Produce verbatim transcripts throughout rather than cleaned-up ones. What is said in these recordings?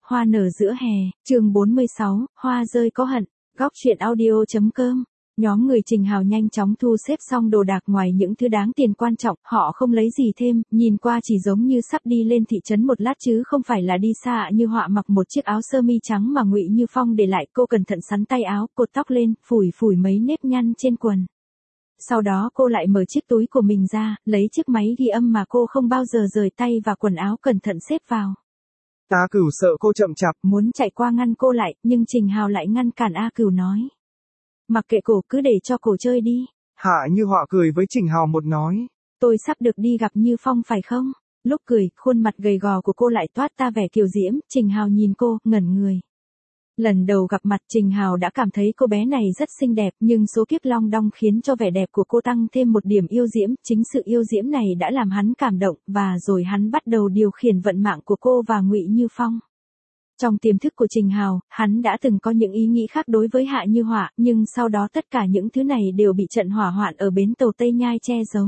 Hoa nở giữa hè, chương bốn mươi sáu, hoa rơi có hận, góc truyện audio.com. Nhóm người Trình Hào nhanh chóng thu xếp xong đồ đạc, ngoài những thứ đáng tiền quan trọng, họ không lấy gì thêm, nhìn qua chỉ giống như sắp đi lên thị trấn một lát chứ không phải là đi xa. Như Họa mặc một chiếc áo sơ mi trắng mà Ngụy Như Phong để lại, cô cẩn thận sắn tay áo, cột tóc lên, phủi phủi mấy nếp nhăn trên quần. Sau đó cô lại mở chiếc túi của mình ra, lấy chiếc máy ghi âm mà cô không bao giờ rời tay và quần áo cẩn thận xếp vào. A Cửu sợ cô chậm chạp, muốn chạy qua ngăn cô lại, nhưng Trình Hào lại ngăn cản. A Cửu nói: mặc kệ cổ, cứ để cho cổ chơi đi. Hạ Như Họa cười với Trình Hào một nói: tôi sắp được đi gặp Như Phong phải không? Lúc cười, khuôn mặt gầy gò của cô lại toát ra vẻ kiều diễm. Trình Hào nhìn cô, ngẩn người. Lần đầu gặp mặt, Trình Hào đã cảm thấy cô bé này rất xinh đẹp, nhưng số kiếp long đong khiến cho vẻ đẹp của cô tăng thêm một điểm yêu diễm. Chính sự yêu diễm này đã làm hắn cảm động, và rồi hắn bắt đầu điều khiển vận mạng của cô và Ngụy Như Phong. Trong tiềm thức của Trình Hào, hắn đã từng có những ý nghĩ khác đối với Hạ Như Họa, nhưng sau đó tất cả những thứ này đều bị trận hỏa hoạn ở bến tàu Tây Nhai che giấu.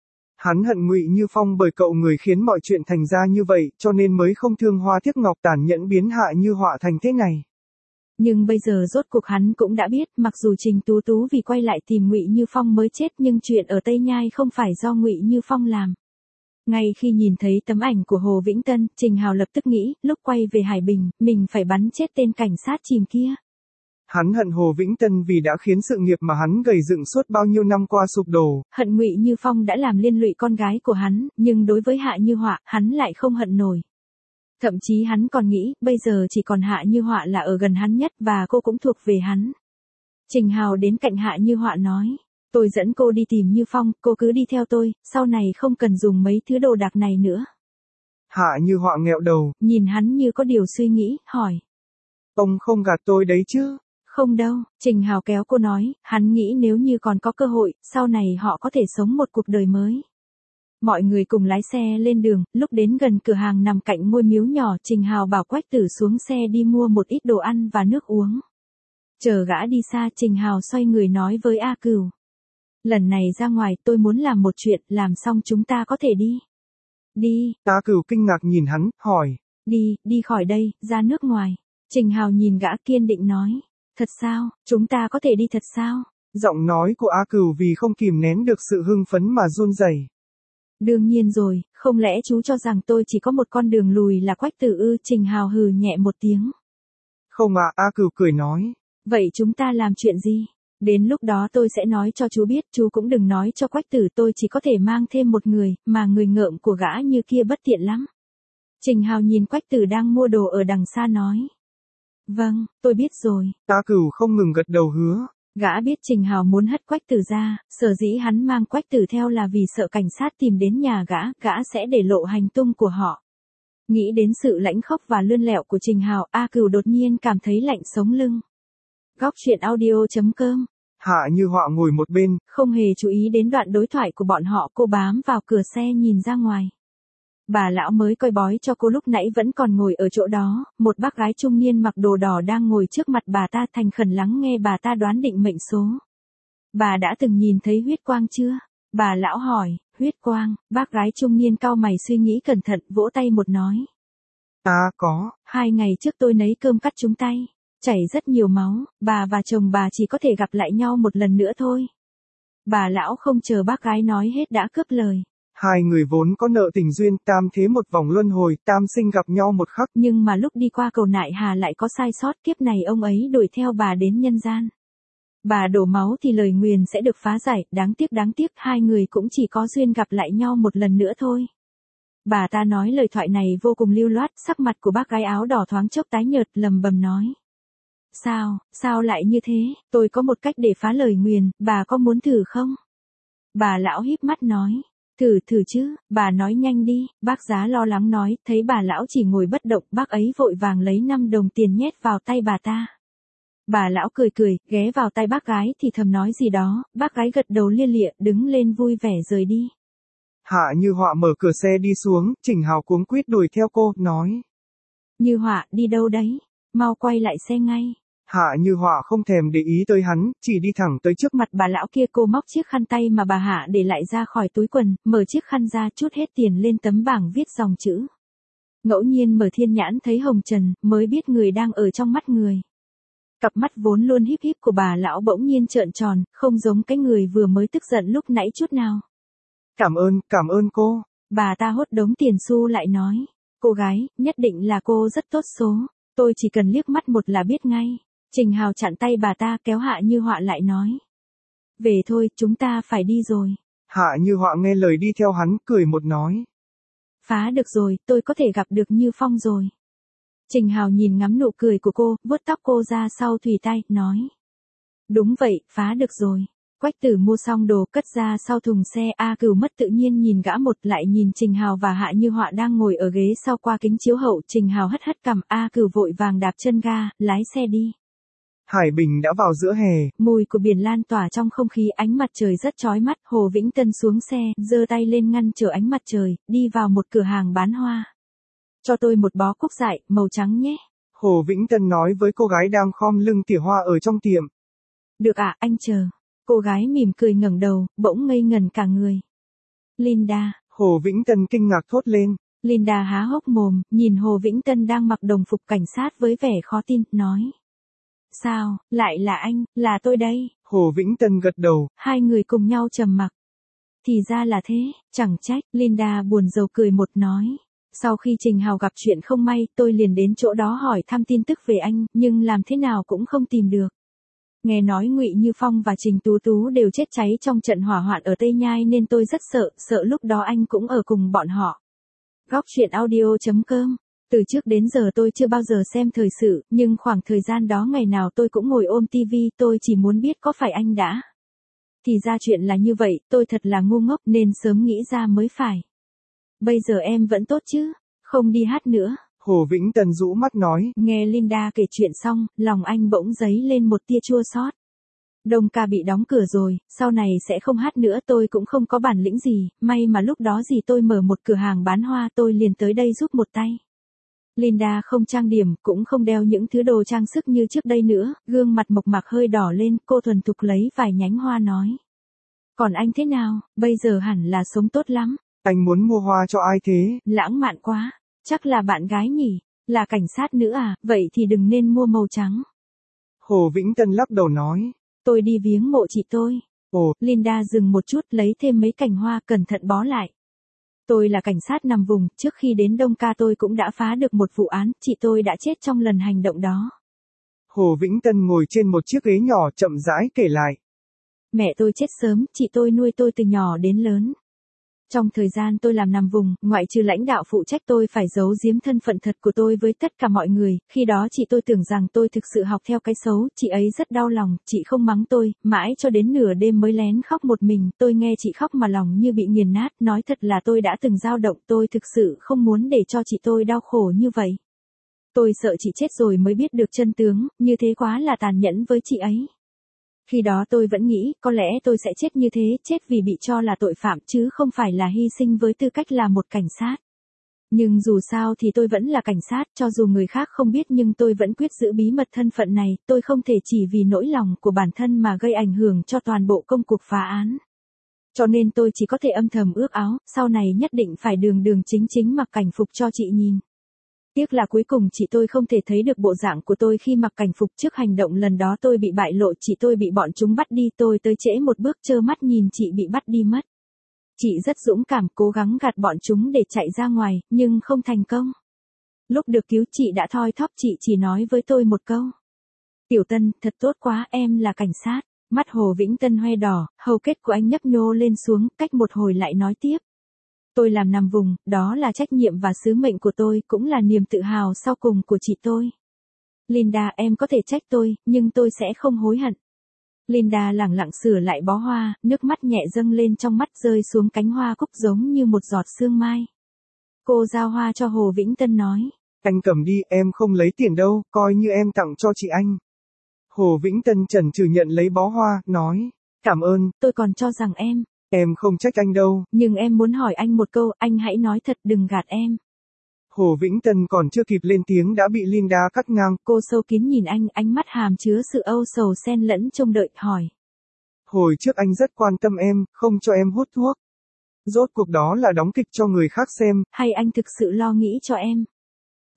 Hắn hận Ngụy Như Phong bởi cậu người khiến mọi chuyện thành ra như vậy, cho nên mới không thương hoa tiếc ngọc tàn nhẫn biến Hạ Như Họa thành thế này. Nhưng bây giờ rốt cuộc hắn cũng đã biết, mặc dù Trình Tú Tú vì quay lại tìm Ngụy Như Phong mới chết, nhưng chuyện ở Tây Nhai không phải do Ngụy Như Phong làm. Ngay khi nhìn thấy tấm ảnh của Hồ Vĩnh Tân, Trình Hào lập tức nghĩ, lúc quay về Hải Bình, mình phải bắn chết tên cảnh sát chìm kia. Hắn hận Hồ Vĩnh Tân vì đã khiến sự nghiệp mà hắn gầy dựng suốt bao nhiêu năm qua sụp đổ. Hận Ngụy Như Phong đã làm liên lụy con gái của hắn, nhưng đối với Hạ Như Họa, hắn lại không hận nổi. Thậm chí hắn còn nghĩ, bây giờ chỉ còn Hạ Như Họa là ở gần hắn nhất, và cô cũng thuộc về hắn. Trình Hào đến cạnh Hạ Như Họa nói: tôi dẫn cô đi tìm Như Phong, cô cứ đi theo tôi, sau này không cần dùng mấy thứ đồ đạc này nữa. Hạ Như Họa nghẹo đầu, nhìn hắn như có điều suy nghĩ, hỏi: ông không gạt tôi đấy chứ? Không đâu, Trình Hào kéo cô nói, hắn nghĩ nếu như còn có cơ hội, sau này họ có thể sống một cuộc đời mới. Mọi người cùng lái xe lên đường, lúc đến gần cửa hàng nằm cạnh ngôi miếu nhỏ, Trình Hào bảo Quách Tử xuống xe đi mua một ít đồ ăn và nước uống. Chờ gã đi xa, Trình Hào xoay người nói với A Cửu: lần này ra ngoài tôi muốn làm một chuyện, làm xong chúng ta có thể đi. Đi. A Cửu kinh ngạc nhìn hắn, hỏi: đi, đi khỏi đây, ra nước ngoài. Trình Hào nhìn gã kiên định nói: thật sao, chúng ta có thể đi thật sao? Giọng nói của A Cửu vì không kìm nén được sự hưng phấn mà run rẩy. Đương nhiên rồi, không lẽ chú cho rằng tôi chỉ có một con đường lùi là Quách Tử ư? Trình Hào hừ nhẹ một tiếng. Không ạ, à, A Cửu cười nói. Vậy chúng ta làm chuyện gì? Đến lúc đó tôi sẽ nói cho chú biết, chú cũng đừng nói cho Quách Tử, tôi chỉ có thể mang thêm một người, mà người ngợm của gã như kia bất tiện lắm. Trình Hào nhìn Quách Tử đang mua đồ ở đằng xa nói: vâng, tôi biết rồi. A Cửu không ngừng gật đầu hứa. Gã biết Trình Hào muốn hất Quách Tử ra, sở dĩ hắn mang Quách Tử theo là vì sợ cảnh sát tìm đến nhà gã, gã sẽ để lộ hành tung của họ. Nghĩ đến sự lãnh khốc và lươn lẹo của Trình Hào, A Cửu đột nhiên cảm thấy lạnh sống lưng. Góc truyện audio.com. Hạ Như Họa ngồi một bên, không hề chú ý đến đoạn đối thoại của bọn họ, cô bám vào cửa xe nhìn ra ngoài. Bà lão mới coi bói cho cô lúc nãy vẫn còn ngồi ở chỗ đó, một bác gái trung niên mặc đồ đỏ đang ngồi trước mặt bà ta, thành khẩn lắng nghe bà ta đoán định mệnh số. Bà đã từng nhìn thấy huyết quang chưa? Bà lão hỏi. Huyết quang? Bác gái trung niên cau mày suy nghĩ cẩn thận, vỗ tay một nói: À có. Hai ngày trước tôi nấy cơm cắt trúng tay, chảy rất nhiều máu, bà và chồng bà chỉ có thể gặp lại nhau một lần nữa thôi. Bà lão không chờ bác gái nói hết đã cướp lời. Hai người vốn có nợ tình duyên, tam thế một vòng luân hồi, tam sinh gặp nhau một khắc. Nhưng mà lúc đi qua cầu Nại Hà lại có sai sót, kiếp này ông ấy đuổi theo bà đến nhân gian. Bà đổ máu thì lời nguyền sẽ được phá giải, đáng tiếc đáng tiếc hai người cũng chỉ có duyên gặp lại nhau một lần nữa thôi. Bà ta nói lời thoại này vô cùng lưu loát, sắc mặt của bác gái áo đỏ thoáng chốc tái nhợt, lầm bầm nói: Sao, sao lại như thế, tôi có một cách để phá lời nguyền, bà có muốn thử không? Bà lão híp mắt nói: Thử thử chứ, bà nói nhanh đi. Bác giá lo lắng nói, thấy bà lão chỉ ngồi bất động, bác ấy vội vàng lấy năm đồng tiền nhét vào tay bà ta. Bà lão cười cười, ghé vào tay bác gái thì thầm nói gì đó, bác gái gật đầu lia lịa, đứng lên vui vẻ rời đi. Hạ Như Họa mở cửa xe đi xuống, Trình Hào cuống quýt đuổi theo cô, nói: Như Họa, đi đâu đấy? Mau quay lại xe ngay. Hạ Như Họa không thèm để ý tới hắn, chỉ đi thẳng tới trước mặt bà lão kia. Cô móc chiếc khăn tay mà bà Hạ để lại ra khỏi túi quần, mở chiếc khăn ra, trút hết tiền lên tấm bảng viết dòng chữ. ngẫu nhiên mở thiên nhãn thấy hồng trần, mới biết người đang ở trong mắt người. Cặp mắt vốn luôn híp híp của bà lão bỗng nhiên trợn tròn, không giống cái người vừa mới tức giận lúc nãy chút nào. Cảm ơn, cảm ơn cô. Bà ta hốt đống tiền xu lại nói. Cô gái, nhất định là cô rất tốt số. Tôi chỉ cần liếc mắt một là biết ngay. Trình Hào chặn tay bà ta kéo Hạ Như Họa lại nói. Về thôi, chúng ta phải đi rồi. Hạ Như Họa nghe lời đi theo hắn, cười một nói. Phá được rồi, tôi có thể gặp được Như Phong rồi. Trình Hào nhìn ngắm nụ cười của cô, vuốt tóc cô ra sau thùy tay, nói. Đúng vậy, phá được rồi. Quách Tử mua xong đồ cất ra sau thùng xe, A Cửu mất tự nhiên nhìn gã một, lại nhìn Trình Hào và Hạ Như Họa đang ngồi ở ghế sau qua kính chiếu hậu. Trình Hào hất hất cằm, A Cửu vội vàng đạp chân ga, lái xe đi. Hải Bình đã vào giữa hè. Mùi của biển lan tỏa trong không khí, ánh mặt trời rất chói mắt. Hồ Vĩnh Tân xuống xe, giơ tay lên ngăn trở ánh mặt trời, đi vào một cửa hàng bán hoa. Cho tôi một bó cúc dại, màu trắng nhé. Hồ Vĩnh Tân nói với cô gái đang khom lưng tỉa hoa ở trong tiệm. Được ạ, anh chờ. Cô gái mỉm cười ngẩng đầu, bỗng ngây ngẩn cả người. Linda. Hồ Vĩnh Tân kinh ngạc thốt lên. Linda há hốc mồm, nhìn Hồ Vĩnh Tân đang mặc đồng phục cảnh sát với vẻ khó tin, nói. Sao, lại là anh, là tôi đây. Hồ Vĩnh Tân gật đầu. Hai người cùng nhau trầm mặc. Thì ra là thế, chẳng trách. Linda buồn rầu cười một nói. Sau khi Trình Hào gặp chuyện không may, tôi liền đến chỗ đó hỏi thăm tin tức về anh, nhưng làm thế nào cũng không tìm được. Nghe nói Ngụy Như Phong và Trình Tú Tú đều chết cháy trong trận hỏa hoạn ở Tây Nhai nên tôi rất sợ, sợ lúc đó anh cũng ở cùng bọn họ. Góc truyện audio chấm com. Từ trước đến giờ tôi chưa bao giờ xem thời sự, nhưng khoảng thời gian đó ngày nào tôi cũng ngồi ôm tivi, tôi chỉ muốn biết có phải anh đã. Thì ra chuyện là như vậy, tôi thật là ngu ngốc nên sớm nghĩ ra mới phải. Bây giờ em vẫn tốt chứ, không đi hát nữa. Hồ Vĩnh Tân rũ mắt nói. Nghe Linda kể chuyện xong, lòng anh bỗng dấy lên một tia chua xót. Đông ca bị đóng cửa rồi, sau này sẽ không hát nữa, tôi cũng không có bản lĩnh gì, may mà lúc đó gì tôi mở một cửa hàng bán hoa, tôi liền tới đây giúp một tay. Linda không trang điểm, cũng không đeo những thứ đồ trang sức như trước đây nữa, gương mặt mộc mạc hơi đỏ lên, cô thuần thục lấy vài nhánh hoa nói. Còn anh thế nào, bây giờ hẳn là sống tốt lắm. Anh muốn mua hoa cho ai thế? Lãng mạn quá, chắc là bạn gái nhỉ, là cảnh sát nữ à, vậy thì đừng nên mua màu trắng. Hồ Vĩnh Tân lắc đầu nói. Tôi đi viếng mộ chị tôi. Ồ. Linda dừng một chút, lấy thêm mấy cành hoa cẩn thận bó lại. Tôi là cảnh sát nằm vùng, trước khi đến Đông Ca tôi cũng đã phá được một vụ án, chị tôi đã chết trong lần hành động đó. Hồ Vĩnh Tân ngồi trên một chiếc ghế nhỏ chậm rãi kể lại. Mẹ tôi chết sớm, chị tôi nuôi tôi từ nhỏ đến lớn. Trong thời gian tôi làm nằm vùng, ngoại trừ lãnh đạo phụ trách tôi phải giấu giếm thân phận thật của tôi với tất cả mọi người, khi đó chị tôi tưởng rằng tôi thực sự học theo cái xấu, chị ấy rất đau lòng, chị không mắng tôi, mãi cho đến nửa đêm mới lén khóc một mình, tôi nghe chị khóc mà lòng như bị nghiền nát, nói thật là tôi đã từng dao động, tôi thực sự không muốn để cho chị tôi đau khổ như vậy. Tôi sợ chị chết rồi mới biết được chân tướng, như thế quá là tàn nhẫn với chị ấy. Khi đó tôi vẫn nghĩ, có lẽ tôi sẽ chết như thế, chết vì bị cho là tội phạm chứ không phải là hy sinh với tư cách là một cảnh sát. Nhưng dù sao thì tôi vẫn là cảnh sát, cho dù người khác không biết nhưng tôi vẫn quyết giữ bí mật thân phận này, tôi không thể chỉ vì nỗi lòng của bản thân mà gây ảnh hưởng cho toàn bộ công cuộc phá án. Cho nên tôi chỉ có thể âm thầm ước áo, sau này nhất định phải đường đường chính chính mặc cảnh phục cho chị nhìn. Tiếc là cuối cùng chị tôi không thể thấy được bộ dạng của tôi khi mặc cảnh phục, trước hành động lần đó tôi bị bại lộ, chị tôi bị bọn chúng bắt đi, tôi tới trễ một bước trơ mắt nhìn chị bị bắt đi mất. Chị rất dũng cảm, cố gắng gạt bọn chúng để chạy ra ngoài, nhưng không thành công. Lúc được cứu chị đã thoi thóp, chị chỉ nói với tôi một câu. Tiểu Tân, thật tốt quá, em là cảnh sát. Mắt Hồ Vĩnh Tân hoe đỏ, hầu kết của anh nhấp nhô lên xuống, cách một hồi lại nói tiếp. Tôi làm nằm vùng, đó là trách nhiệm và sứ mệnh của tôi, cũng là niềm tự hào sau cùng của chị tôi. Linda, em có thể trách tôi, nhưng tôi sẽ không hối hận. Linda lẳng lặng sửa lại bó hoa, nước mắt nhẹ dâng lên trong mắt rơi xuống cánh hoa cúc giống như một giọt sương mai. Cô giao hoa cho Hồ Vĩnh Tân nói. Anh cầm đi, em không lấy tiền đâu, coi như em tặng cho chị anh. Hồ Vĩnh Tân chần chừ nhận lấy bó hoa, nói. Cảm ơn. Tôi còn cho rằng em. Em không trách anh đâu. Nhưng em muốn hỏi anh một câu, anh hãy nói thật, đừng gạt em. Hồ Vĩnh Tân còn chưa kịp lên tiếng đã bị Linda cắt ngang. Cô sâu kín nhìn anh, ánh mắt hàm chứa sự âu sầu xen lẫn trông đợi, hỏi. Hồi trước anh rất quan tâm em, không cho em hút thuốc. Rốt cuộc đó là đóng kịch cho người khác xem. Hay anh thực sự lo nghĩ cho em?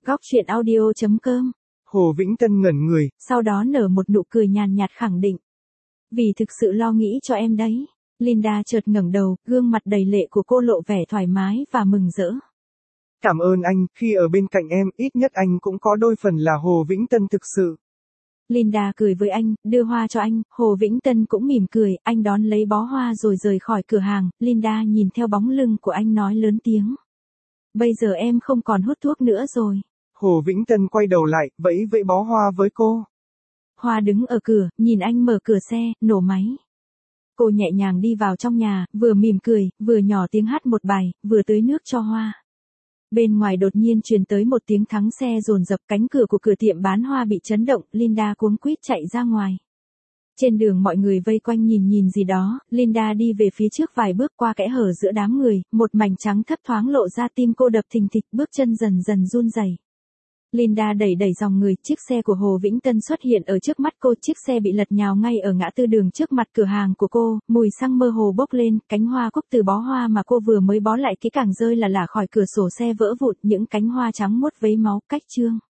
Góc truyện audio chấm com. Hồ Vĩnh Tân ngẩn người, sau đó nở một nụ cười nhàn nhạt khẳng định. Vì thực sự lo nghĩ cho em đấy. Linda chợt ngẩng đầu, gương mặt đầy lệ của cô lộ vẻ thoải mái và mừng rỡ. Cảm ơn anh, khi ở bên cạnh em, ít nhất anh cũng có đôi phần là Hồ Vĩnh Tân thực sự. Linda cười với anh, đưa hoa cho anh, Hồ Vĩnh Tân cũng mỉm cười, anh đón lấy bó hoa rồi rời khỏi cửa hàng, Linda nhìn theo bóng lưng của anh nói lớn tiếng. Bây giờ em không còn hút thuốc nữa rồi. Hồ Vĩnh Tân quay đầu lại, vẫy vẫy bó hoa với cô. Hoa đứng ở cửa, nhìn anh mở cửa xe, nổ máy. Cô nhẹ nhàng đi vào trong nhà, vừa mỉm cười, vừa nhỏ tiếng hát một bài, vừa tưới nước cho hoa. Bên ngoài đột nhiên truyền tới một tiếng thắng xe dồn dập, cánh cửa của cửa tiệm bán hoa bị chấn động, Linda cuống quýt chạy ra ngoài. Trên đường mọi người vây quanh nhìn nhìn gì đó, Linda đi về phía trước vài bước qua kẽ hở giữa đám người, một mảnh trắng thấp thoáng lộ ra, tim cô đập thình thịch, bước chân dần dần run rẩy. Linda đẩy đẩy dòng người, chiếc xe của Hồ Vĩnh Tân xuất hiện ở trước mắt cô, chiếc xe bị lật nhào ngay ở ngã tư đường trước mặt cửa hàng của cô, mùi xăng mơ hồ bốc lên, cánh hoa cúc từ bó hoa mà cô vừa mới bó lại kỹ càng rơi là lả khỏi cửa sổ xe vỡ vụn, những cánh hoa trắng muốt vấy máu, cách trương.